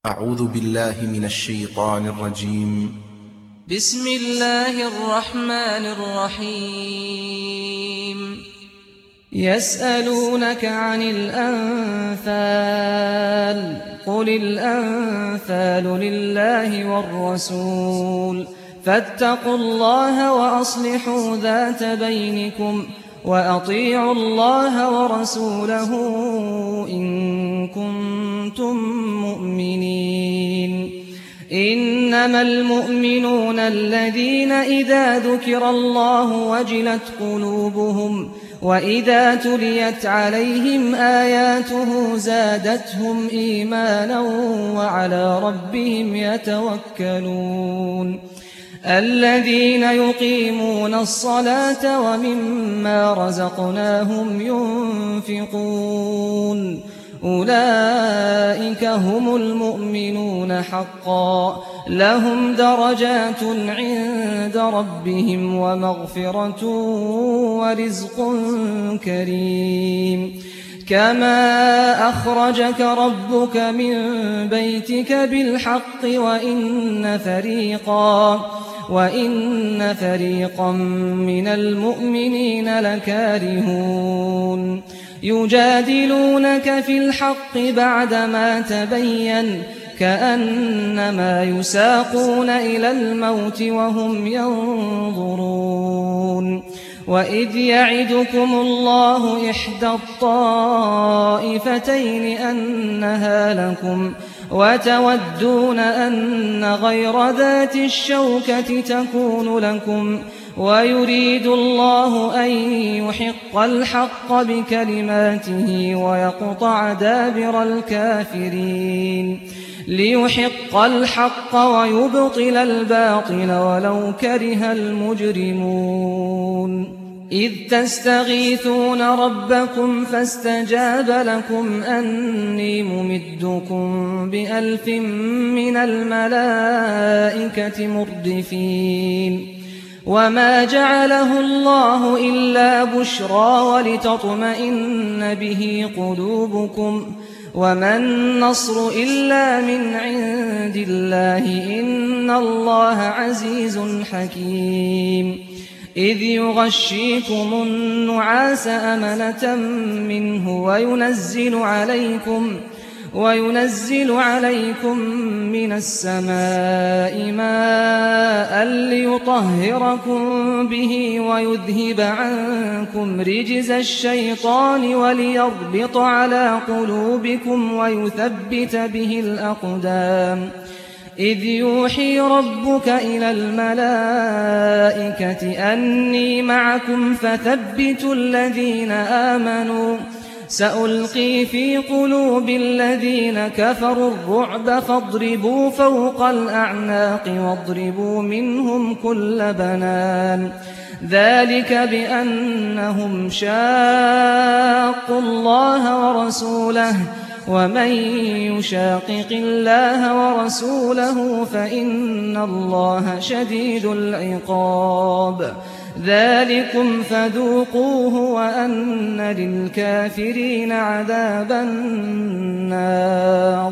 أعوذ بالله من الشيطان الرجيم. بسم الله الرحمن الرحيم. يسألونك عن الأنفال قل الأنفال لله والرسول فاتقوا الله وأصلحوا ذات بينكم وأطيعوا الله ورسوله إن كنتم مؤمنين. إنما المؤمنون الذين إذا ذكر الله وجلت قلوبهم وإذا تليت عليهم آياته زادتهم إيمانا وعلى ربهم يتوكلون. الذين يقيمون الصلاة ومما رزقناهم ينفقون أولئك هم المؤمنون حقا لهم درجات عند ربهم ومغفرة ورزق كريم. كما أخرجك ربك من بيتك بالحق وإن فريقا من المؤمنين لكارهون. يجادلونك في الحق بعدما تبين كأنما يساقون إلى الموت وهم ينظرون. وإذ يعدكم الله إحدى الطائفتين أنها لكم وتودون أن غير ذات الشوكة تكون لكم ويريد الله أن يحق الحق بكلماته ويقطع دابر الكافرين ليحق الحق ويبطل الباطل ولو كره المجرمون. إذ تستغيثون ربكم فاستجاب لكم أني ممدكم ب1000 من الملائكة مردفين. وما جعله الله إلا بشرى ولتطمئن به قلوبكم وما النصر إلا من عند الله إن الله عزيز حكيم. إذ يغشيكم النعاس أمنة منه وينزل عليكم من السماء ماء ليطهركم به ويذهب عنكم رجز الشيطان وليربط على قلوبكم ويثبت به الأقدام. إذ يوحي ربك إلى الملائكة أني معكم فثبتوا الذين آمنوا سألقي في قلوب الذين كفروا الرعب فاضربوا فوق الأعناق واضربوا منهم كل بنان. ذلك بأنهم شاقوا الله ورسوله ومن يشاقق الله ورسوله فإن الله شديد العقاب. ذلكم فذوقوه وأن للكافرين عذاب النار.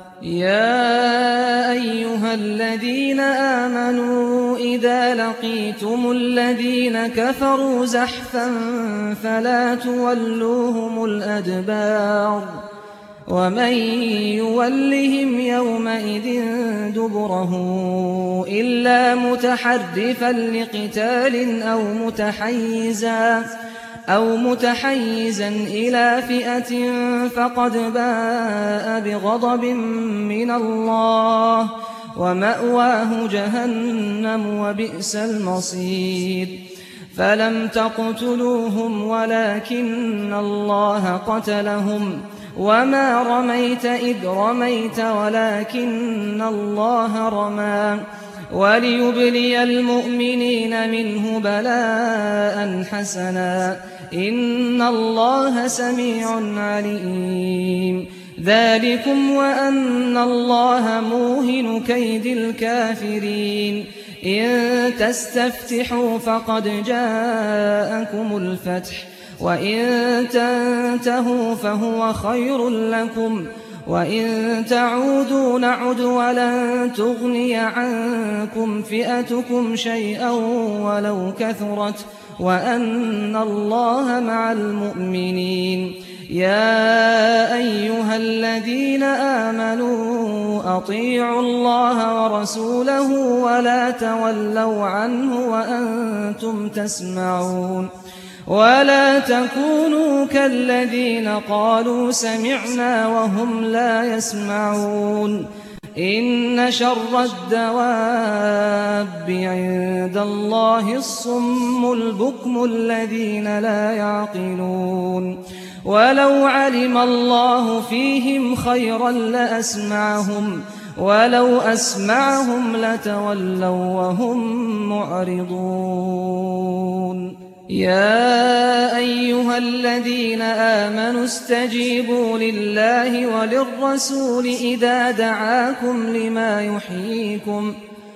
يا أيها الذين آمنوا إذا لقيتم الذين كفروا زحفا فلا تولوهم الأدبار. ومن يولهم يومئذ دبره إلا متحرفا لقتال أو متحيزا إلى فئة فقد باء بغضب من الله ومأواه جهنم وبئس المصير. فلم تقتلوهم ولكن الله قتلهم وما رميت إذ رميت ولكن الله رمى وليبلي المؤمنين منه بلاء حسنا إن الله سميع عليم. ذلكم وأن الله موهن كيد الكافرين. إن تستفتحوا فقد جاءكم الفتح وإن تنتهوا فهو خير لكم وإن تعودوا نعد ولن تغني عنكم فئتكم شيئا ولو كثرت وأن الله مع المؤمنين يا أيها الذين آمنوا أطيعوا الله ورسوله ولا تولوا عنه وأنتم تسمعون ولا تكونوا كالذين قالوا سمعنا وهم لا يسمعون إن شر الدواب عند الله الصم البكم الذين لا يعقلون ولو علم الله فيهم خيرا لأسمعهم ولو أسمعهم لتولوا وهم معرضون يا أيها الذين آمنوا استجيبوا لله وللرسول إذا دعاكم لما يحييكم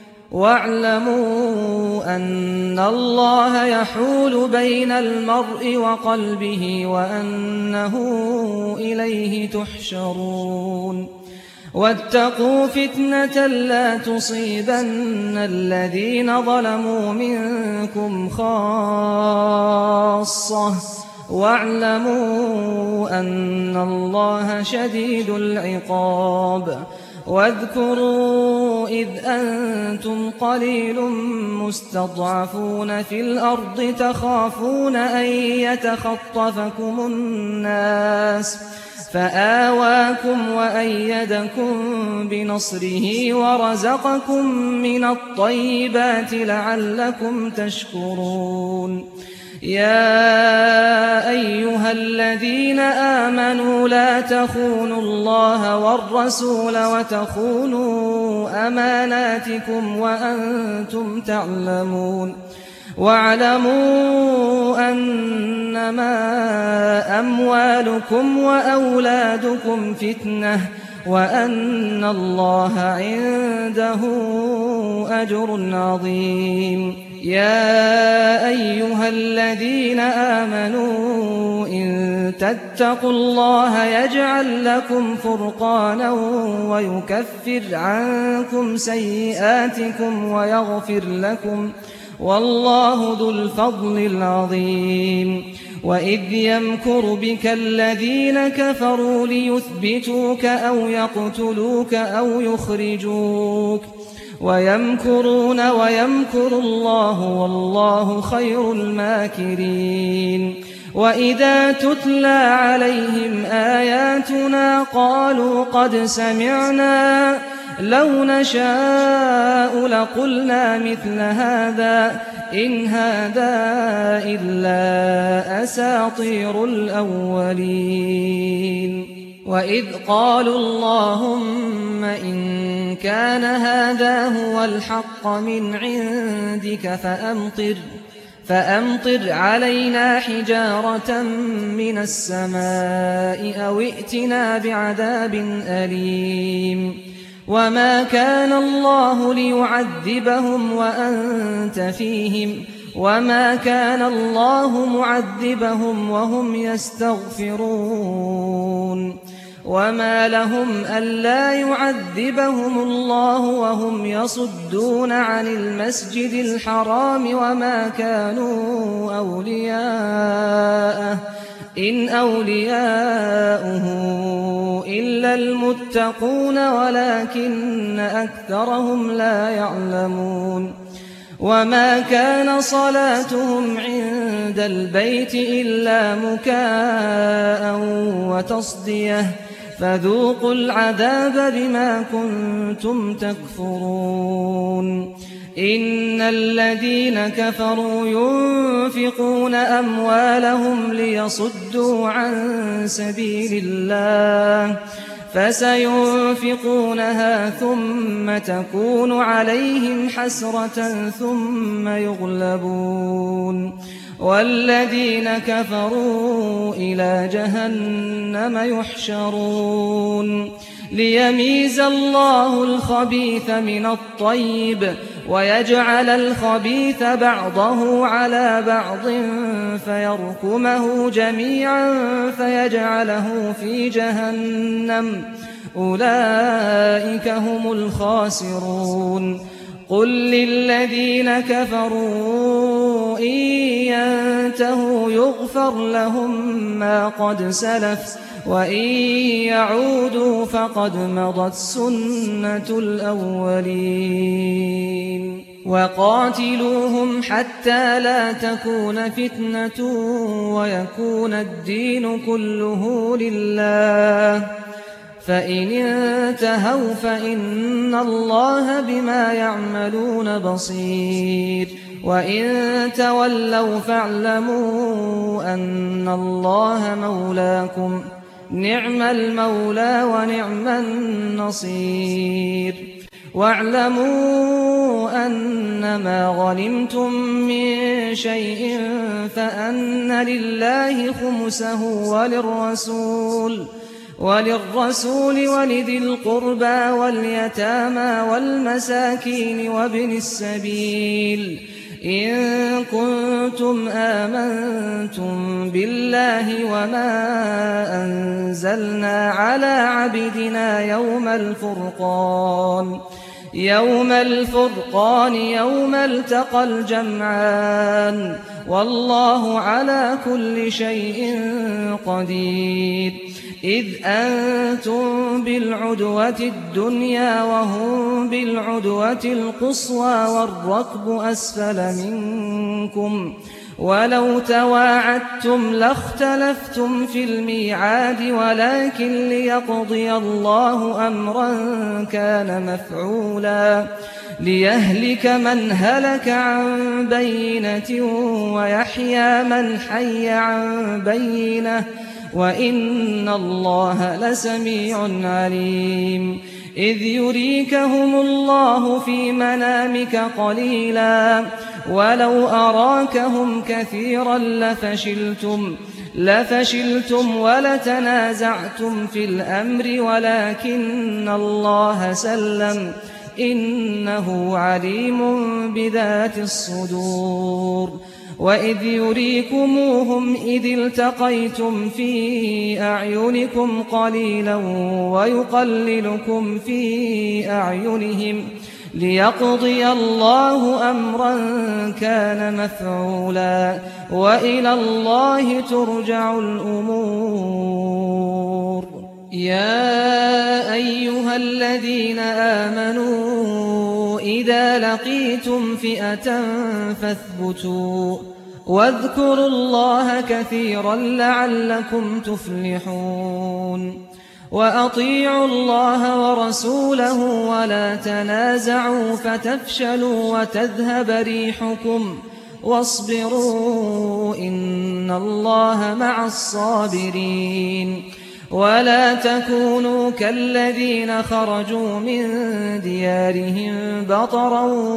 واعلموا أن الله يحول بين المرء وقلبه وأنه إليه تحشرون واتقوا فتنة لا تصيبن الذين ظلموا منكم خاصة واعلموا أن الله شديد العقاب واذكروا إذ أنتم قليل مستضعفون في الأرض تخافون أن يتخطفكم الناس فآواكم وأيدكم بنصره ورزقكم من الطيبات لعلكم تشكرون يا أيها الذين آمنوا لا تخونوا الله والرسول وتخونوا أماناتكم وأنتم تعلمون واعلموا أنما أموالكم وأولادكم فتنة وأن الله عنده أجر عظيم يا أيها الذين آمنوا إن تتقوا الله يجعل لكم فرقانا ويكفر عنكم سيئاتكم ويغفر لكم والله ذو الفضل العظيم وإذ يمكر بك الذين كفروا ليثبتوك أو يقتلوك أو يخرجوك ويمكرون ويمكر الله والله خير الماكرين وإذا تتلى عليهم آياتنا قالوا قد سمعنا لو نشاء لقلنا مثل هذا إن هذا إلا أساطير الأولين وإذ قالوا اللهم إن كان هذا هو الحق من عندك فأمطر علينا حجارة من السماء أو ائتنا بعذاب أليم وما كان الله ليعذبهم وأنت فيهم وما كان الله معذبهم وهم يستغفرون وما لهم ألا يعذبهم الله وهم يصدون عن المسجد الحرام وما كانوا أولياءه إن أولياؤه إلا المتقون ولكن أكثرهم لا يعلمون وما كان صلاتهم عند البيت إلا مكاء وتصدية فذوقوا العذاب بما كنتم تكفرون إن الذين كفروا ينفقون أموالهم ليصدوا عن سبيل الله فسينفقونها ثم تكون عليهم حسرة ثم يغلبون والذين كفروا إلى جهنم يحشرون ليميز الله الخبيث من الطيب ويجعل الخبيث بعضه على بعض فيركمه جميعا فيجعله في جهنم أولئك هم الخاسرون قل للذين كفروا إن ينتهوا يغفر لهم ما قد سلف وإن يعودوا فقد مضت سنة الأولين وقاتلوهم حتى لا تكون فتنة ويكون الدين كله لله فإن انتهوا فإن الله بما يعملون بصير وإن تولوا فاعلموا أن الله مولاكم نعم المولى ونعم النصير واعلموا أنما غنمتم من شيء فأن لله خمسه وللرسول ولذي القربى واليتامى والمساكين وابن السبيل إن كنتم آمنتم بالله وما أنزلنا على عبدنا يوم الفرقان يوم التقى الجمعان والله على كل شيء قدير إذ أنتم بالعدوة الدنيا وهم بالعدوة القصوى والركب أسفل منكم ولو تواعدتم لاختلفتم في الميعاد ولكن ليقضي الله أمرا كان مفعولا ليهلك من هلك عن بينة ويحيى من حي عن بينة وإن الله لسميع عليم إذ يريكهم الله في منامك قليلا ولو أراكهم كثيرا لفشلتم ولتنازعتم في الأمر ولكن الله سلم إنه عليم بذات الصدور وإذ يريكموهم إذ التقيتم في أعينكم قليلا ويقللكم في أعينهم ليقضي الله أمرا كان مفعولا وإلى الله ترجع الأمور يا أيها الذين آمنوا إذا لقيتم فئة فاثبتوا واذكروا الله كثيرا لعلكم تفلحون وأطيعوا الله ورسوله ولا تنازعوا فتفشلوا وتذهب ريحكم واصبروا إن الله مع الصابرين ولا تكونوا كالذين خرجوا من ديارهم بطرا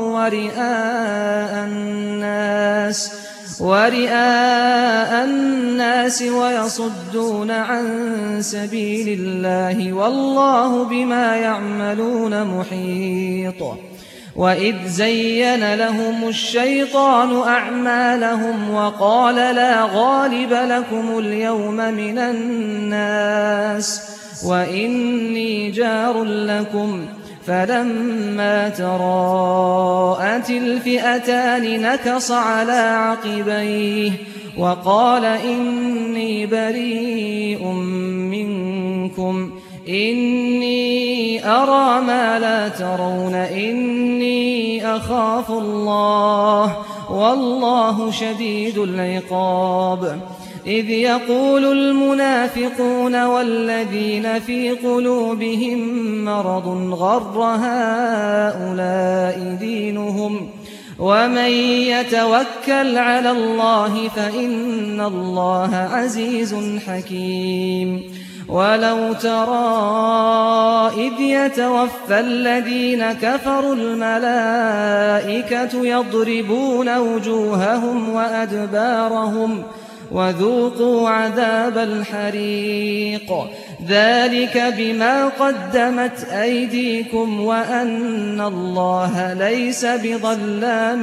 ورئاء الناس ويصدون عن سبيل الله والله بما يعملون محيط وإذ زين لهم الشيطان أعمالهم وقال لا غالب لكم اليوم من الناس وإني جار لكم فلما تراءت الفئتان نكص على عقبيه وقال إني بريء منكم إني أرى ما لا ترون إني أخاف الله والله شديد العقاب إذ يقول المنافقون والذين في قلوبهم مرض غر هؤلاء دينهم ومن يتوكل على الله فإن الله عزيز حكيم ولو ترى إذ يتوفى الذين كفروا الملائكة يضربون وجوههم وأدبارهم وذوقوا عذاب الحريق ذلك بما قدمت أيديكم وأن الله ليس بظلام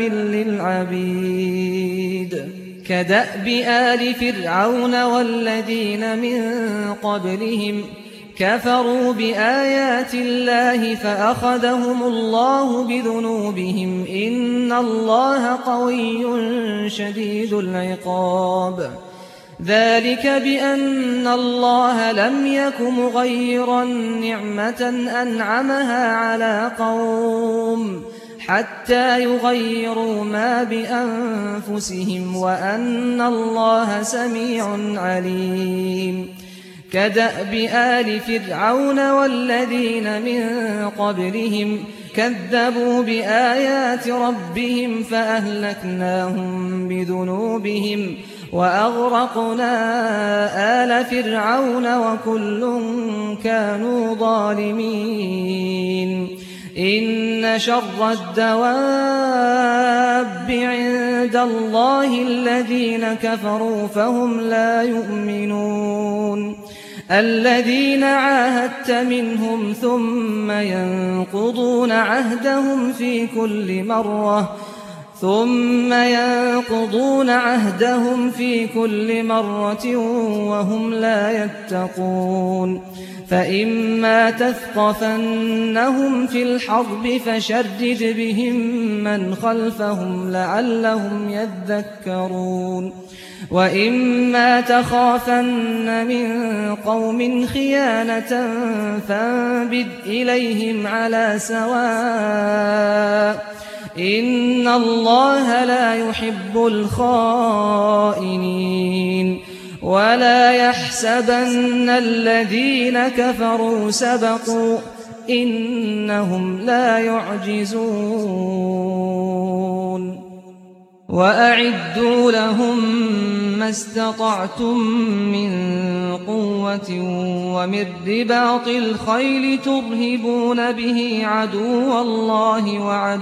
للعبيد كدأب آل فرعون والذين من قبلهم كفروا بآيات الله فأخذهم الله بذنوبهم إن الله قوي شديد العقاب ذلك بأن الله لم يك مغيرا نعمة أنعمها على قوم حتى يغيروا ما بأنفسهم وأن الله سميع عليم كدأب آل فرعون والذين من قبلهم كذبوا بآيات ربهم فأهلكناهم بذنوبهم وأغرقنا آل فرعون وكل كانوا ظالمين إن شر الدواب عند الله الذين كفروا فهم لا يؤمنون الذين عاهدت منهم ثم ينقضون عهدهم في كل مرة وهم لا يتقون فإما تثقفنهم في الحرب فشرد بهم من خلفهم لعلهم يذكرون وإما تخافن من قوم خيانة فانبذ إليهم على سواء إن الله لا يحب الخائنين ولا يحسبن الذين كفروا سبقوا إنهم لا يعجزون وأعدوا لهم ما استطعتم من قوة ومن رباط الخيل ترهبون به عدو الله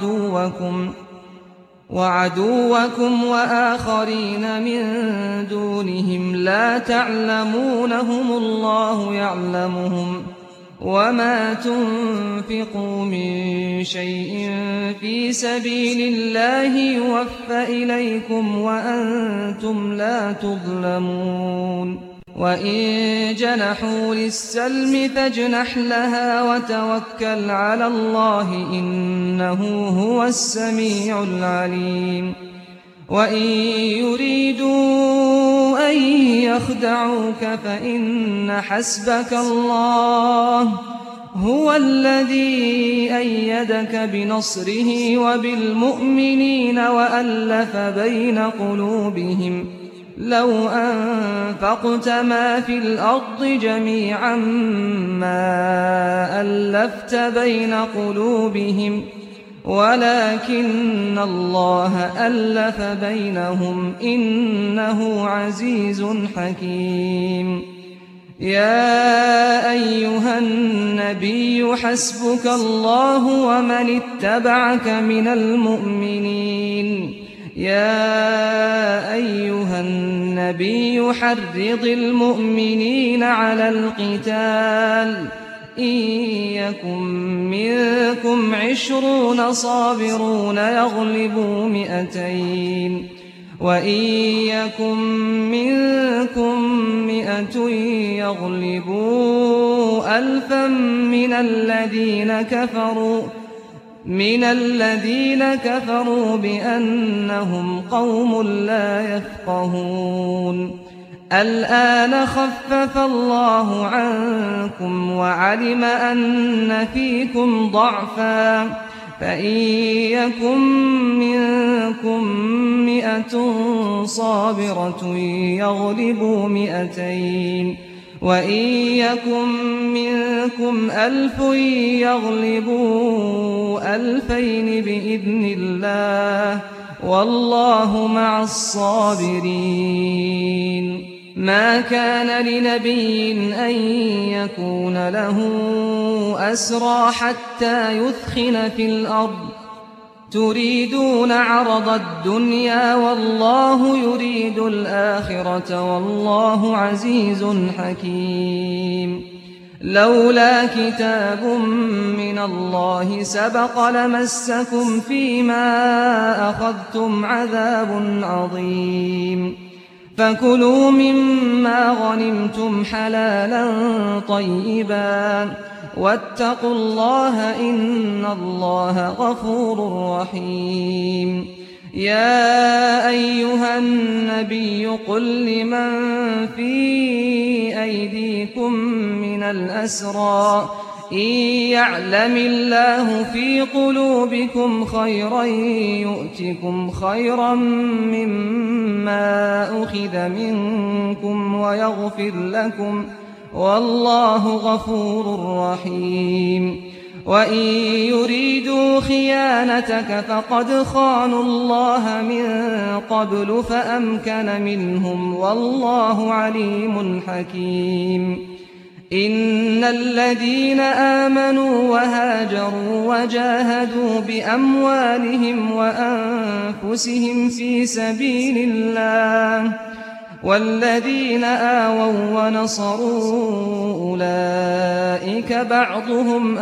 وعدوكم وآخرين من دونهم لا تعلمونهم الله يعلمهم وما تنفقوا من شيء في سبيل الله يوفى إليكم وأنتم لا تظلمون وإن جنحوا للسلم فاجنح لها وتوكل على الله إنه هو السميع العليم وإن يريدوا أن يخدعوك فإن حسبك الله هو الذي أيدك بنصره وبالمؤمنين وألف بين قلوبهم لو أنفقت ما في الأرض جميعا ما ألفت بين قلوبهم ولكن الله ألف بينهم إنه عزيز حكيم يا أيها النبي حسبك الله ومن اتبعك من المؤمنين يا أيها النبي حرض المؤمنين على القتال إن يكن منكم 20 صابرون يغلبوا 200 وإن يكن منكم 100 يغلبوا 1000 من الذين كفروا بأنهم قوم لا يفقهون الآن خفف الله عنكم وعلم أن فيكم ضعفا فإن يكن منكم 100 صابرة يغلبوا 200 وإن يكن منكم 1000 يغلبوا 2000 بإذن الله والله مع الصابرين ما كان لنبي أن يكون له أسرى حتى يثخن في الأرض تريدون عرض الدنيا والله يريد الآخرة والله عزيز حكيم لولا كتاب من الله سبق لمسكم فيما أخذتم عذاب عظيم فكلوا مما غنمتم حلالا طيبا واتقوا الله إن الله غفور رحيم. يا أيها النبي قل لمن في أيديكم من الأسرى إن يعلم الله في قلوبكم خيرا يؤتكم خيرا مما أخذ منكم ويغفر لكم والله غفور رحيم. وإن يريدوا خيانتك فقد خانوا الله من قبل فأمكن منهم والله عليم حكيم. إن الذين آمنوا وهاجروا وجاهدوا بأموالهم وأنفسهم في سبيل الله والذين آووا ونصروا أولئك بعضهم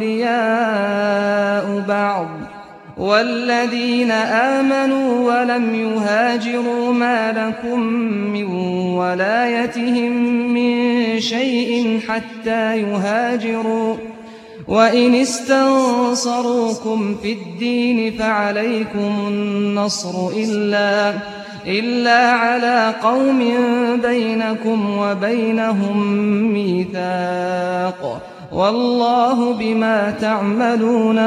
أولياء بعض والذين آمنوا ولم يهاجروا ما لكم من ولايتهم من شيء حتى يهاجروا وإن استنصروكم في الدين فعليكم النصر إلا على قوم بينكم وبينهم ميثاق والله بما تعملون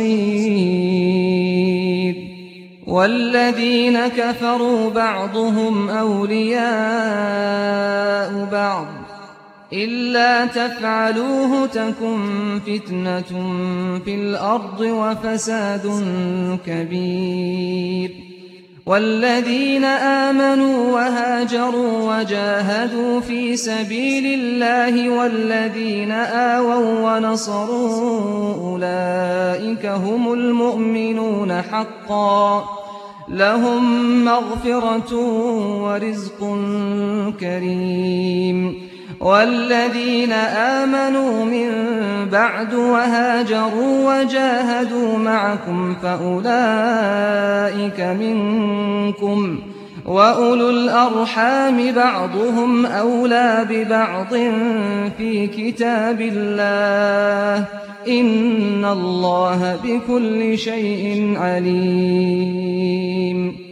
بصير. والذين كفروا بعضهم أولياء بعض إلا تفعلوه تكن فتنة في الأرض وفساد كبير. والذين آمنوا وهاجروا وجاهدوا في سبيل الله والذين آووا ونصروا أولئك هم المؤمنون حقا لهم مغفرة ورزق كريم. والذين آمنوا من بعد وهاجروا وجاهدوا معكم فأولئك منكم وأولو الأرحام بعضهم أولى ببعض في كتاب الله إن الله بكل شيء عليم.